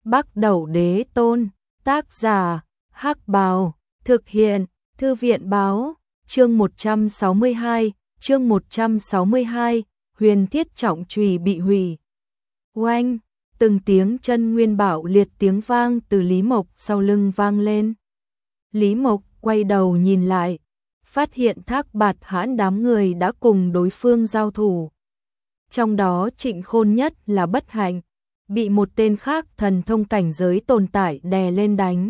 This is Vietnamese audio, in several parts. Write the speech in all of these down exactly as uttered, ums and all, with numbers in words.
Bắc Đẩu Đế Tôn, tác giả, Hắc Bào, thực hiện, Thư viện báo, chương một trăm sáu mươi hai, chương một trăm sáu mươi hai, huyền thiết trọng chùy bị hủy. Oanh, từng tiếng chân nguyên bạo liệt tiếng vang từ Lý Mộc sau lưng vang lên. Lý Mộc quay đầu nhìn lại, phát hiện Thác Bạt Hãn đám người đã cùng đối phương giao thủ. Trong đó Trịnh Khôn nhất là bất hạnh, bị một tên khác thần thông cảnh giới tồn tại đè lên đánh.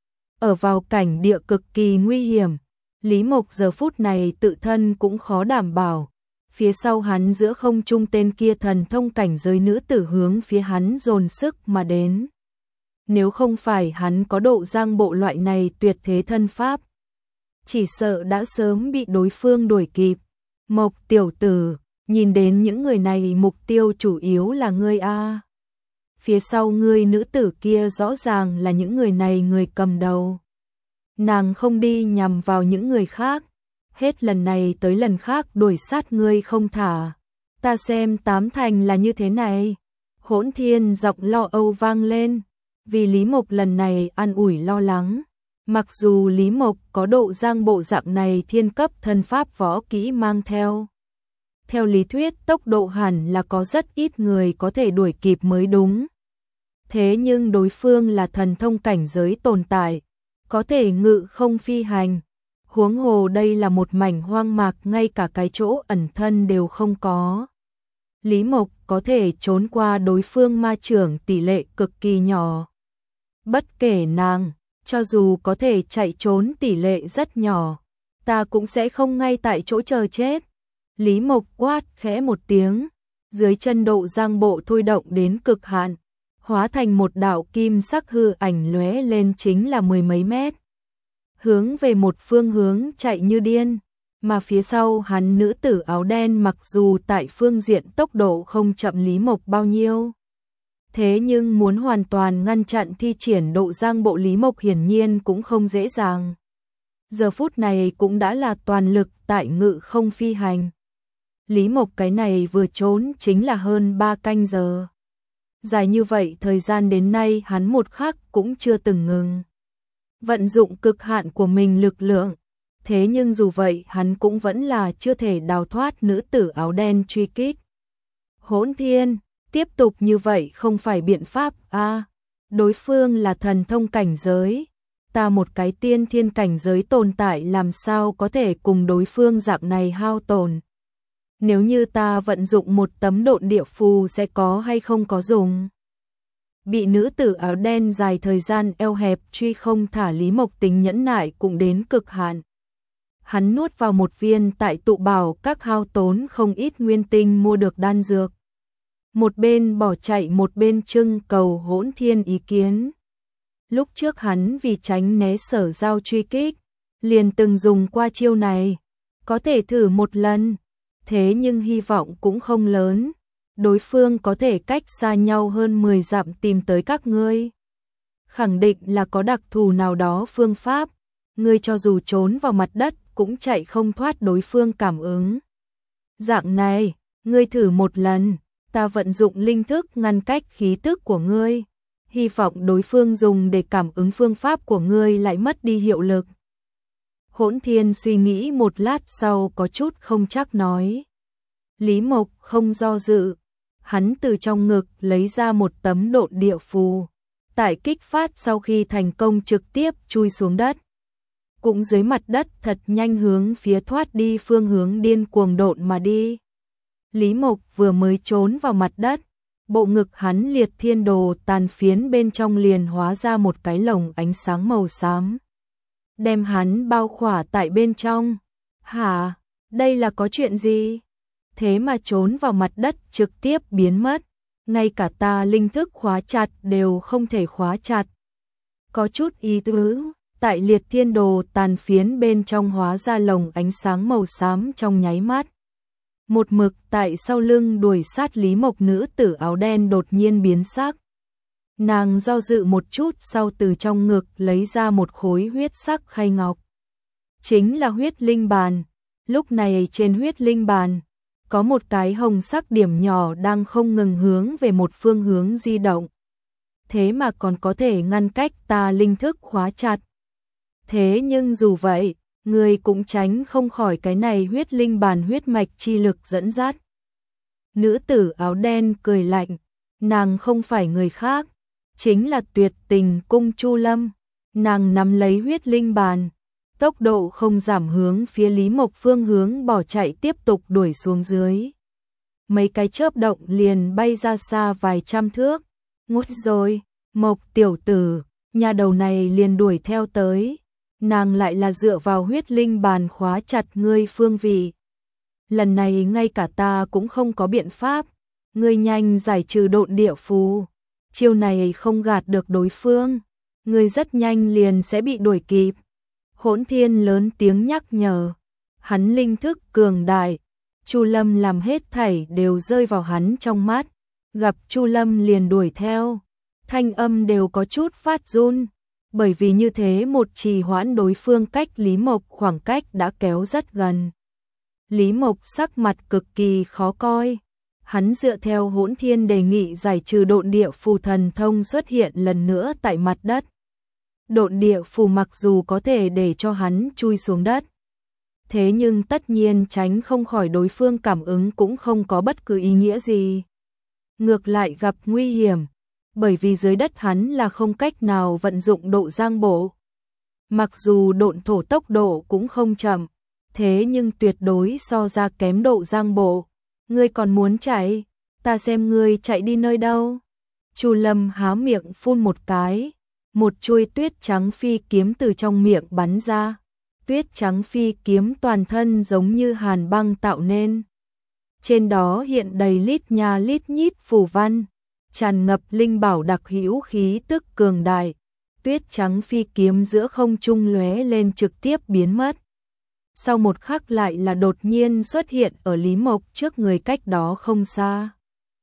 Ở vào cảnh địa cực kỳ nguy hiểm, Lý Mộc giờ phút này tự thân cũng khó đảm bảo. Phía sau hắn giữa không trung tên kia thần thông cảnh giới nữ tử hướng phía hắn dồn sức mà đến. Nếu không phải hắn có độ giang bộ loại này tuyệt thế thân pháp, chỉ sợ đã sớm bị đối phương đuổi kịp. Mộc tiểu tử, nhìn đến những người này mục tiêu chủ yếu là ngươi a. Phía sau ngươi nữ tử kia rõ ràng là những người này người cầm đầu. Nàng không đi nhằm vào những người khác, hết lần này tới lần khác đuổi sát ngươi không thả. Ta xem tám thành là như thế này. Hỗn Thiên giọng lo âu vang lên, vì Lý Mộc lần này an ủi lo lắng. Mặc dù Lý Mộc có độ giang bộ dạng này thiên cấp thân pháp võ kỹ mang theo. Theo lý thuyết tốc độ hẳn là có rất ít người có thể đuổi kịp mới đúng. Thế nhưng đối phương là thần thông cảnh giới tồn tại, có thể ngự không phi hành. Huống hồ đây là một mảnh hoang mạc, ngay cả cái chỗ ẩn thân đều không có. Lý Mộc có thể trốn qua đối phương ma trưởng tỷ lệ cực kỳ nhỏ. Bất kể nàng, cho dù có thể chạy trốn tỷ lệ rất nhỏ, ta cũng sẽ không ngay tại chỗ chờ chết. Lý Mộc quát khẽ một tiếng, dưới chân độ giang bộ thôi động đến cực hạn, hóa thành một đạo kim sắc hư ảnh lóe lên chính là mười mấy mét. Hướng về một phương hướng chạy như điên, mà phía sau hắn nữ tử áo đen mặc dù tại phương diện tốc độ không chậm Lý Mộc bao nhiêu. Thế nhưng muốn hoàn toàn ngăn chặn thi triển độ giang bộ Lý Mộc hiển nhiên cũng không dễ dàng. Giờ phút này cũng đã là toàn lực tại ngự không phi hành. Lý Mộc cái này vừa trốn chính là hơn ba canh giờ. Dài như vậy thời gian đến nay hắn một khắc cũng chưa từng ngừng. Vận dụng cực hạn của mình lực lượng. Thế nhưng dù vậy hắn cũng vẫn là chưa thể đào thoát nữ tử áo đen truy kích. Hỗn Thiên, tiếp tục như vậy không phải biện pháp a. À, đối phương là thần thông cảnh giới. Ta một cái tiên thiên cảnh giới tồn tại làm sao có thể cùng đối phương dạng này hao tổn. Nếu như ta vận dụng một tấm độn địa phù sẽ có hay không có dùng. Bị nữ tử áo đen dài thời gian eo hẹp truy không thả, Lý Mộc tính nhẫn nại cũng đến cực hạn. Hắn nuốt vào một viên tại tụ bảo các hao tốn không ít nguyên tinh mua được đan dược. Một bên bỏ chạy một bên trưng cầu Hỗn Thiên ý kiến. Lúc trước hắn vì tránh né Sở Giao truy kích, liền từng dùng qua chiêu này. Có thể thử một lần, thế nhưng hy vọng cũng không lớn. Đối phương có thể cách xa nhau hơn mười dặm tìm tới các ngươi. Khẳng định là có đặc thù nào đó phương pháp. Ngươi cho dù trốn vào mặt đất cũng chạy không thoát đối phương cảm ứng. Dạng này, ngươi thử một lần, ta vận dụng linh thức ngăn cách khí tức của ngươi. Hy vọng đối phương dùng để cảm ứng phương pháp của ngươi lại mất đi hiệu lực. Hỗn Thiên suy nghĩ một lát sau có chút không chắc nói. Lý Mộc không do dự. Hắn từ trong ngực lấy ra một tấm độn địa phù. Tại kích phát sau khi thành công trực tiếp chui xuống đất. Cũng dưới mặt đất thật nhanh hướng phía thoát đi phương hướng điên cuồng độn mà đi. Lý Mộc vừa mới trốn vào mặt đất. Bộ ngực hắn liệt thiên đồ tàn phiến bên trong liền hóa ra một cái lồng ánh sáng màu xám. Đem hắn bao khỏa tại bên trong. Hả? Đây là có chuyện gì? Thế mà trốn vào mặt đất trực tiếp biến mất. Ngay cả ta linh thức khóa chặt đều không thể khóa chặt. Có chút ý tứ. Tại liệt thiên đồ tàn phiến bên trong hóa ra lồng ánh sáng màu xám trong nháy mắt. Một mực tại sau lưng đuổi sát Lý Mộc nữ tử áo đen đột nhiên biến sắc. Nàng do dự một chút sau từ trong ngực lấy ra một khối huyết sắc khay ngọc. Chính là huyết linh bàn. Lúc này trên huyết linh bàn, có một cái hồng sắc điểm nhỏ đang không ngừng hướng về một phương hướng di động. thế mà còn có thể ngăn cách ta linh thức khóa chặt. Thế nhưng dù vậy, ngươi cũng tránh không khỏi cái này huyết linh bàn huyết mạch chi lực dẫn dắt. Nữ tử áo đen cười lạnh, nàng không phải người khác, chính là Tuyệt Tình Cung Chu Lâm. Nàng nắm lấy huyết linh bàn, tốc độ không giảm hướng phía Lý Mộc phương hướng bỏ chạy tiếp tục đuổi xuống dưới. Mấy cái chớp động liền bay ra xa vài trăm thước. Ngút rồi, Mộc tiểu tử, nhà đầu này liền đuổi theo tới. Nàng lại là dựa vào huyết linh bàn khóa chặt ngươi phương vị. Lần này ngay cả ta cũng không có biện pháp. Ngươi nhanh giải trừ độn địa phù. Chiêu này không gạt được đối phương. Ngươi rất nhanh liền sẽ bị đuổi kịp. Hỗn Thiên lớn tiếng nhắc nhở. Hắn linh thức cường đại. Chu Lâm làm hết thảy đều rơi vào hắn trong mắt. Gặp Chu Lâm liền đuổi theo. Thanh âm đều có chút phát run. Bởi vì như thế một trì hoãn đối phương cách Lý Mộc khoảng cách đã kéo rất gần. Lý Mộc sắc mặt cực kỳ khó coi. Hắn dựa theo Hỗn Thiên đề nghị giải trừ độn địa phù thần thông xuất hiện lần nữa tại mặt đất. Độn địa phù mặc dù có thể để cho hắn chui xuống đất. Thế nhưng tất nhiên tránh không khỏi đối phương cảm ứng cũng không có bất cứ ý nghĩa gì. Ngược lại gặp nguy hiểm. Bởi vì dưới đất hắn là không cách nào vận dụng độ giang bộ. Mặc dù độn thổ tốc độ cũng không chậm, thế nhưng tuyệt đối so ra kém độ giang bộ. Ngươi còn muốn chạy, ta xem ngươi chạy đi nơi đâu. Chu Lâm há miệng phun một cái, một chuôi tuyết trắng phi kiếm từ trong miệng bắn ra. Tuyết trắng phi kiếm toàn thân giống như hàn băng tạo nên. Trên đó hiện đầy lít nha lít nhít phù văn. Tràn ngập linh bảo đặc hữu khí tức cường đại, tuyết trắng phi kiếm giữa không trung lóe lên trực tiếp biến mất. Sau một khắc lại là đột nhiên xuất hiện ở Lý Mộc trước người cách đó không xa.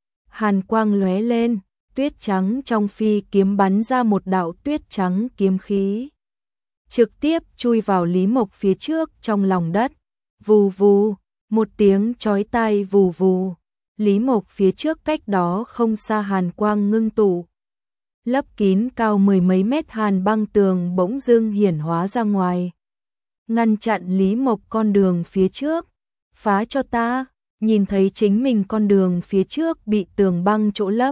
Hàn quang lóe lên, tuyết trắng trong phi kiếm bắn ra một đạo tuyết trắng kiếm khí. Trực tiếp chui vào Lý Mộc phía trước trong lòng đất. Vù vù, một tiếng chói tai vù vù. Lý Mộc phía trước cách đó không xa hàn quang ngưng tụ. Lấp kín cao mười mấy mét hàn băng tường bỗng dưng hiển hóa ra ngoài. Ngăn chặn Lý Mộc con đường phía trước. Phá cho ta, nhìn thấy chính mình con đường phía trước bị tường băng chỗ lấp.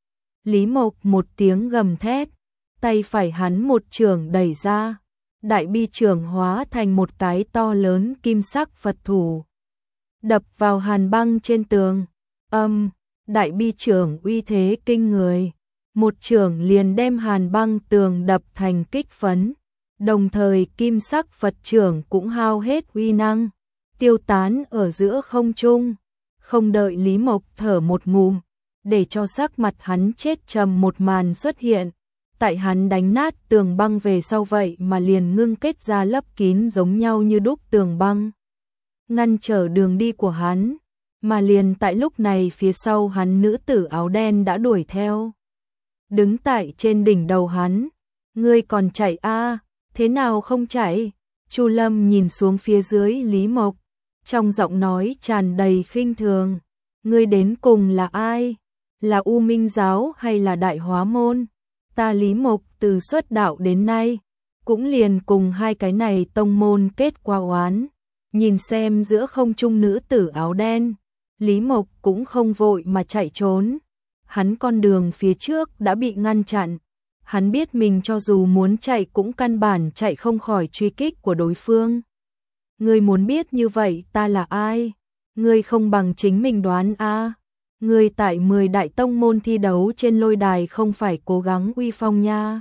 Lý Mộc một tiếng gầm thét, tay phải hắn một chưởng đẩy ra. Đại bi chưởng hóa thành một cái to lớn kim sắc Phật thủ. Đập vào hàn băng trên tường. Âm, đại bi chưởng uy thế kinh người, một chưởng liền đem hàn băng tường đập thành kích phấn, đồng thời kim sắc Phật chưởng cũng hao hết uy năng, tiêu tán ở giữa không trung. Không đợi Lý Mộc thở một ngụm, để cho sắc mặt hắn chết trầm một màn xuất hiện, tại hắn đánh nát tường băng về sau vậy mà liền ngưng kết ra lấp kín giống nhau như đúc tường băng, ngăn trở đường đi của hắn. Mà liền tại lúc này phía sau hắn nữ tử áo đen đã đuổi theo. Đứng tại trên đỉnh đầu hắn. Ngươi còn chạy a à, thế nào không chạy? Chu Lâm nhìn xuống phía dưới Lý Mộc. Trong giọng nói tràn đầy khinh thường. Ngươi đến cùng là ai? Là U Minh Giáo hay là Đại Hóa Môn? Ta Lý Mộc từ xuất đạo đến nay. Cũng liền cùng hai cái này tông môn kết qua oán. Nhìn xem giữa không trung nữ tử áo đen. Lý Mộc cũng không vội mà chạy trốn. Hắn con đường phía trước đã bị ngăn chặn. Hắn biết mình cho dù muốn chạy cũng căn bản chạy không khỏi truy kích của đối phương. Ngươi muốn biết như vậy ta là ai? Ngươi không bằng chính mình đoán a. À. Ngươi tại mười đại tông môn thi đấu trên lôi đài không phải cố gắng uy phong nha.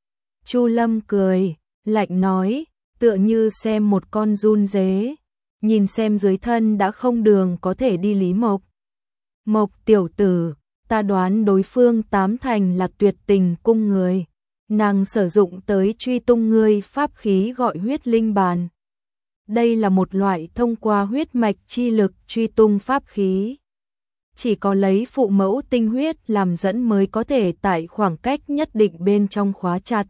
Chu Lâm cười, lạnh nói, tựa như xem một con giun dế. Nhìn xem dưới thân đã không đường có thể đi Lý Mộc. Mộc tiểu tử, ta đoán đối phương tám thành là Tuyệt Tình cung người. Nàng sử dụng tới truy tung ngươi pháp khí gọi huyết linh bàn. Đây là một loại thông qua huyết mạch chi lực truy tung pháp khí. Chỉ có lấy phụ mẫu tinh huyết làm dẫn mới có thể tại khoảng cách nhất định bên trong khóa chặt.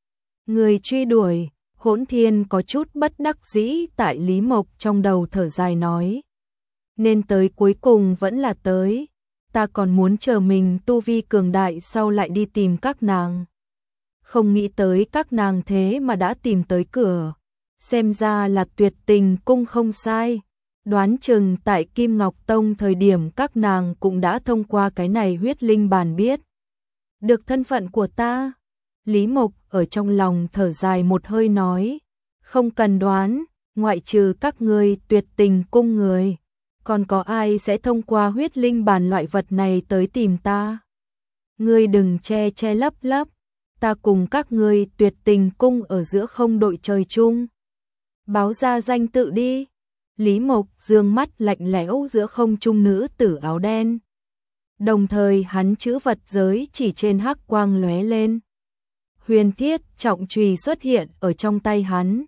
Người truy đuổi. Hỗn Thiên có chút bất đắc dĩ tại Lý Mộc trong đầu thở dài nói. Nên tới cuối cùng vẫn là tới. ta còn muốn chờ mình tu vi cường đại sau lại đi tìm các nàng. Không nghĩ tới các nàng thế mà đã tìm tới cửa. Xem ra là Tuyệt Tình Cung không sai. Đoán chừng tại Kim Ngọc Tông thời điểm các nàng cũng đã thông qua cái này huyết linh bàn biết được thân phận của ta. Lý Mộc ở trong lòng thở dài một hơi nói, không cần đoán, ngoại trừ các ngươi Tuyệt Tình Cung người, còn có ai sẽ thông qua huyết linh bàn loại vật này tới tìm ta? Ngươi đừng che che lấp lấp, ta cùng các ngươi Tuyệt Tình Cung ở giữa không đội trời chung. Báo ra danh tự đi. Lý Mộc dương mắt lạnh lẽo giữa không trung nữ tử áo đen. Đồng thời hắn chữ vật giới chỉ trên hắc quang lóe lên. Huyền thiết trọng chùy xuất hiện ở trong tay hắn.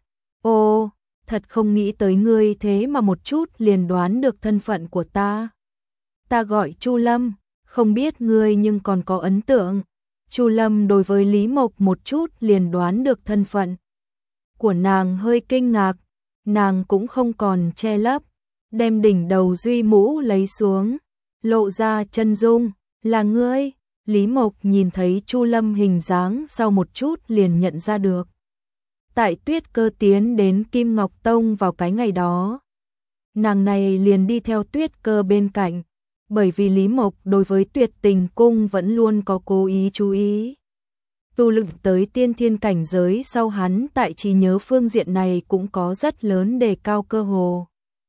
Ô, thật không nghĩ tới ngươi thế mà một chút liền đoán được thân phận của ta. Ta gọi Chu Lâm, không biết ngươi nhưng còn có ấn tượng. Chu Lâm đối với Lý Mộc một chút liền đoán được thân phận của nàng, hơi kinh ngạc. Nàng cũng không còn che lấp, đem đỉnh đầu duy mũ lấy xuống, lộ ra chân dung, là ngươi. Lý Mộc nhìn thấy Chu Lâm hình dáng sau một chút liền nhận ra được. Tại Tuyết Cơ tiến đến Kim Ngọc Tông vào cái ngày đó, nàng này liền đi theo Tuyết Cơ bên cạnh, bởi vì Lý Mộc đối với Tuyệt Tình Cung vẫn luôn có cố ý chú ý. Tu luyện tới tiên thiên cảnh giới sau, hắn tại trí nhớ phương diện này cũng có rất lớn đề cao, cơ hồ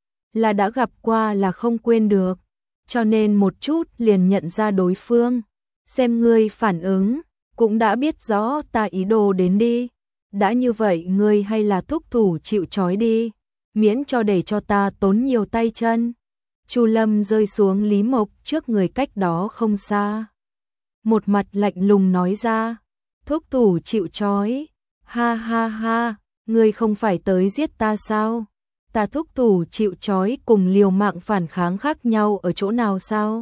là đã gặp qua là không quên được, cho nên một chút liền nhận ra đối phương. Xem ngươi phản ứng, cũng đã biết rõ ta ý đồ đến đi. Đã như vậy ngươi hay là thúc thủ chịu trói đi, miễn cho để cho ta tốn nhiều tay chân. Chu Lâm rơi xuống Lý Mộc trước người cách đó không xa, một mặt lạnh lùng nói ra. Thúc thủ chịu trói, ha ha ha, ngươi không phải tới giết ta sao? Ta thúc thủ chịu trói cùng liều mạng phản kháng khác nhau ở chỗ nào sao?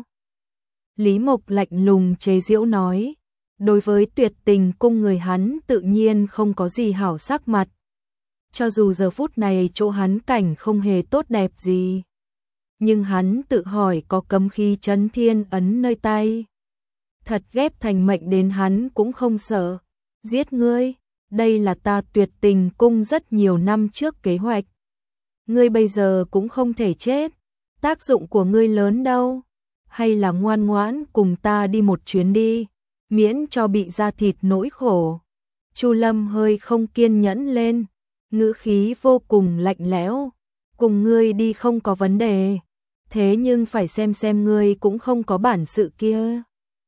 Lý Mộc lạnh lùng chế giễu nói, đối với Tuyệt Tình Cung người hắn tự nhiên không có gì hảo sắc mặt. Cho dù giờ phút này chỗ hắn cảnh không hề tốt đẹp gì, nhưng hắn tự hỏi có cấm khí chấn thiên ấn nơi tay. Thật ghép thành mệnh đến hắn cũng không sợ. Giết ngươi, đây là ta Tuyệt Tình Cung rất nhiều năm trước kế hoạch. Ngươi bây giờ cũng không thể chết, tác dụng của ngươi lớn đâu. Hay là ngoan ngoãn cùng ta đi một chuyến đi, miễn cho bị da thịt nỗi khổ. Chu Lâm hơi không kiên nhẫn lên, ngữ khí vô cùng lạnh lẽo. Cùng ngươi đi không có vấn đề, thế nhưng phải xem xem ngươi cũng không có bản sự kia.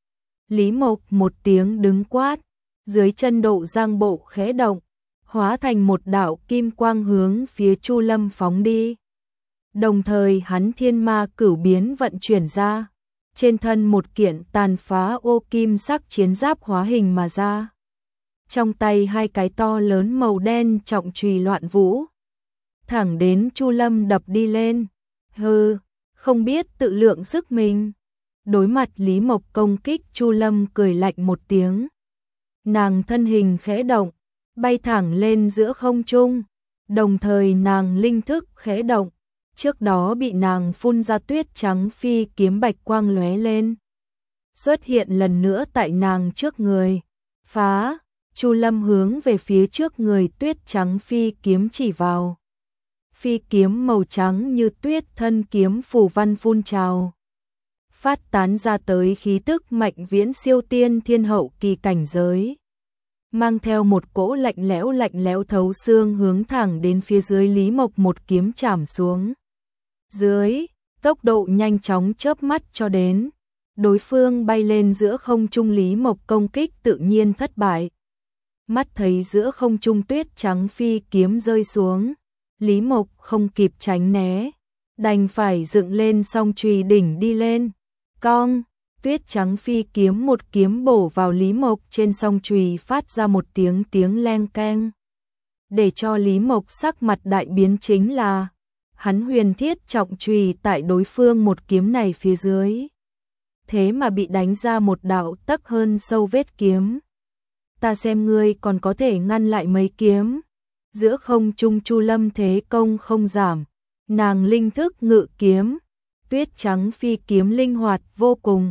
Lý Mộc một tiếng đứng quát, dưới chân Độ Giang Bộ khẽ động, hóa thành một đạo kim quang hướng phía Chu Lâm phóng đi. Đồng thời hắn thiên ma cửu biến vận chuyển ra, trên thân một kiện tàn phá ô kim sắc chiến giáp hóa hình mà ra. Trong tay hai cái to lớn màu đen trọng chùy loạn vũ, thẳng đến Chu Lâm đập đi lên. Hừ, không biết tự lượng sức mình. Đối mặt Lý Mộc công kích, Chu Lâm cười lạnh một tiếng. Nàng thân hình khẽ động, bay thẳng lên giữa không trung, đồng thời nàng linh thức khẽ động, trước đó bị nàng phun ra tuyết trắng phi kiếm bạch quang lóe lên, xuất hiện lần nữa tại nàng trước người. Phá! Chu Lâm hướng về phía trước người tuyết trắng phi kiếm chỉ vào. Phi kiếm màu trắng như tuyết thân kiếm phù văn phun trào, phát tán ra tới khí tức mạnh viễn siêu tiên thiên hậu kỳ cảnh giới, mang theo một cỗ lạnh lẽo lạnh lẽo thấu xương hướng thẳng đến phía dưới Lý Mộc một kiếm chảm xuống. Dưới, tốc độ nhanh chóng chớp mắt cho đến, đối phương bay lên giữa không trung, Lý Mộc công kích tự nhiên thất bại. Mắt thấy giữa không trung tuyết trắng phi kiếm rơi xuống, Lý Mộc không kịp tránh né, đành phải dựng lên song chùy đỉnh đi lên. Cong, tuyết trắng phi kiếm một kiếm bổ vào Lý Mộc trên song chùy, phát ra một tiếng tiếng leng keng. Để cho Lý Mộc sắc mặt đại biến chính là, hắn huyền thiết trọng chùy tại đối phương một kiếm này phía dưới, thế mà bị đánh ra một đạo tấc hơn sâu vết kiếm. Ta xem ngươi còn có thể ngăn lại mấy kiếm. Giữa không trung Chu Lâm thế công không giảm, nàng linh thức ngự kiếm, tuyết trắng phi kiếm linh hoạt vô cùng,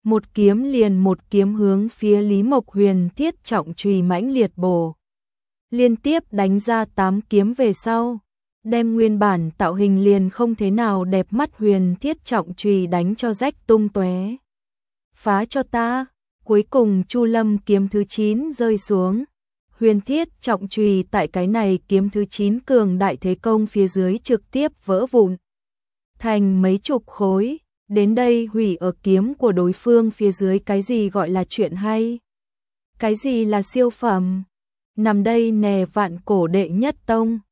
một kiếm liền một kiếm hướng phía Lý Mộc Huyền Thiết trọng chùy mãnh liệt bổ. Liên tiếp đánh ra tám kiếm về sau, đem nguyên bản tạo hình liền không thế nào đẹp mắt Huyền Thiết trọng chùy đánh cho rách tung tóe. Phá cho ta, cuối cùng Chu Lâm kiếm thứ chín rơi xuống. Huyền Thiết trọng chùy tại cái này kiếm thứ chín cường đại thế công phía dưới trực tiếp vỡ vụn thành mấy chục khối. Đến đây hủy ở kiếm của đối phương phía dưới, cái gì gọi là chuyện hay? Cái gì là siêu phẩm? Nằm đây nè vạn cổ đệ nhất tông.